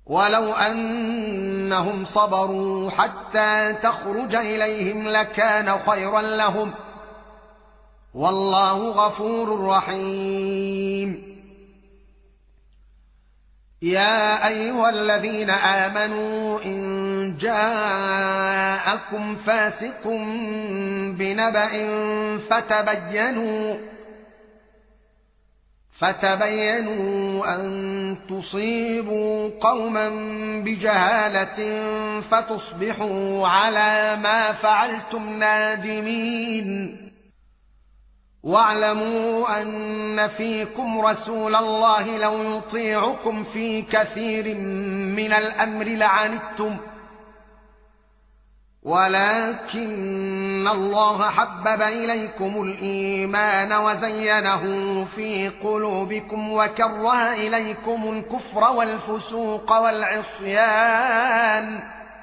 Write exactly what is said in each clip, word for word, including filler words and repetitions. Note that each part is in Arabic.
ولو أنهم صبروا حتى تخرج إليهم لكان خيرا لهم والله غفور رحيم. يا أيها الذين آمنوا إن جاءكم فاسق بنبأ فتبينوا فتبينوا أن تصيبوا قوما بجهالة فتصبحوا على ما فعلتم نادمين. واعلموا أن فيكم رسول الله لو يطيعكم في كثير من الأمر لعنتم ولكن الله حبب إليكم الإيمان وزينه في قلوبكم وكره إليكم الكفر والفسوق والعصيان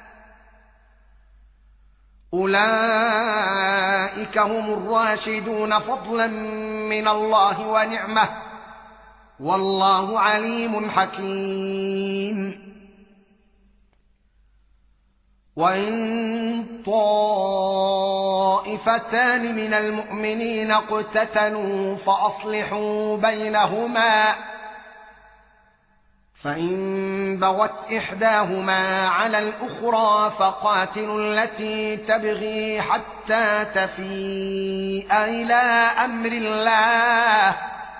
أولئك هم الراشدون فضلا من الله ونعمه والله عليم حكيم. وإن طائفتان من المؤمنين اقتتلوا فأصلحوا بينهما فإن بغت إحداهما على الأخرى فقاتلوا التي تبغي حتى تفيء إلى أمر الله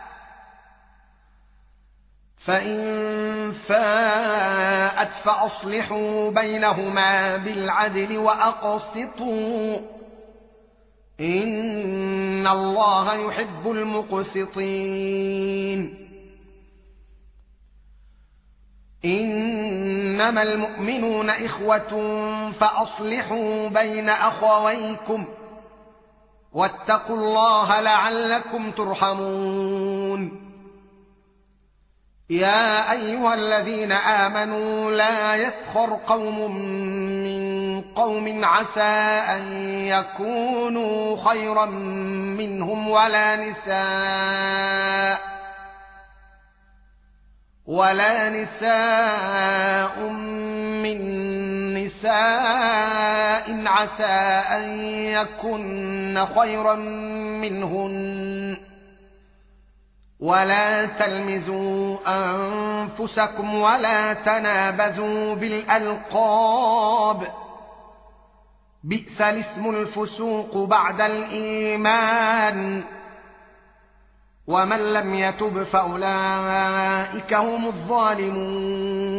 فإن فاءت فأصلحوا بينهما بالعدل وأقسطوا إن الله يحب المقسطين. إنما المؤمنون إخوة فأصلحوا بين أخويكم واتقوا الله لعلكم ترحمون. يا أيها الذين آمنوا لا يسخر قوم من قوم عسى أن يكونوا خيرا منهم ولا نساء ولا نساء من نساء عسى أن يكن خيرا منهن ولا تلمزوا أنفسكم ولا تنابزوا بالألقاب بئس الاسم الفسوق بعد الإيمان ومن لم يتب فأولئك هم الظالمون.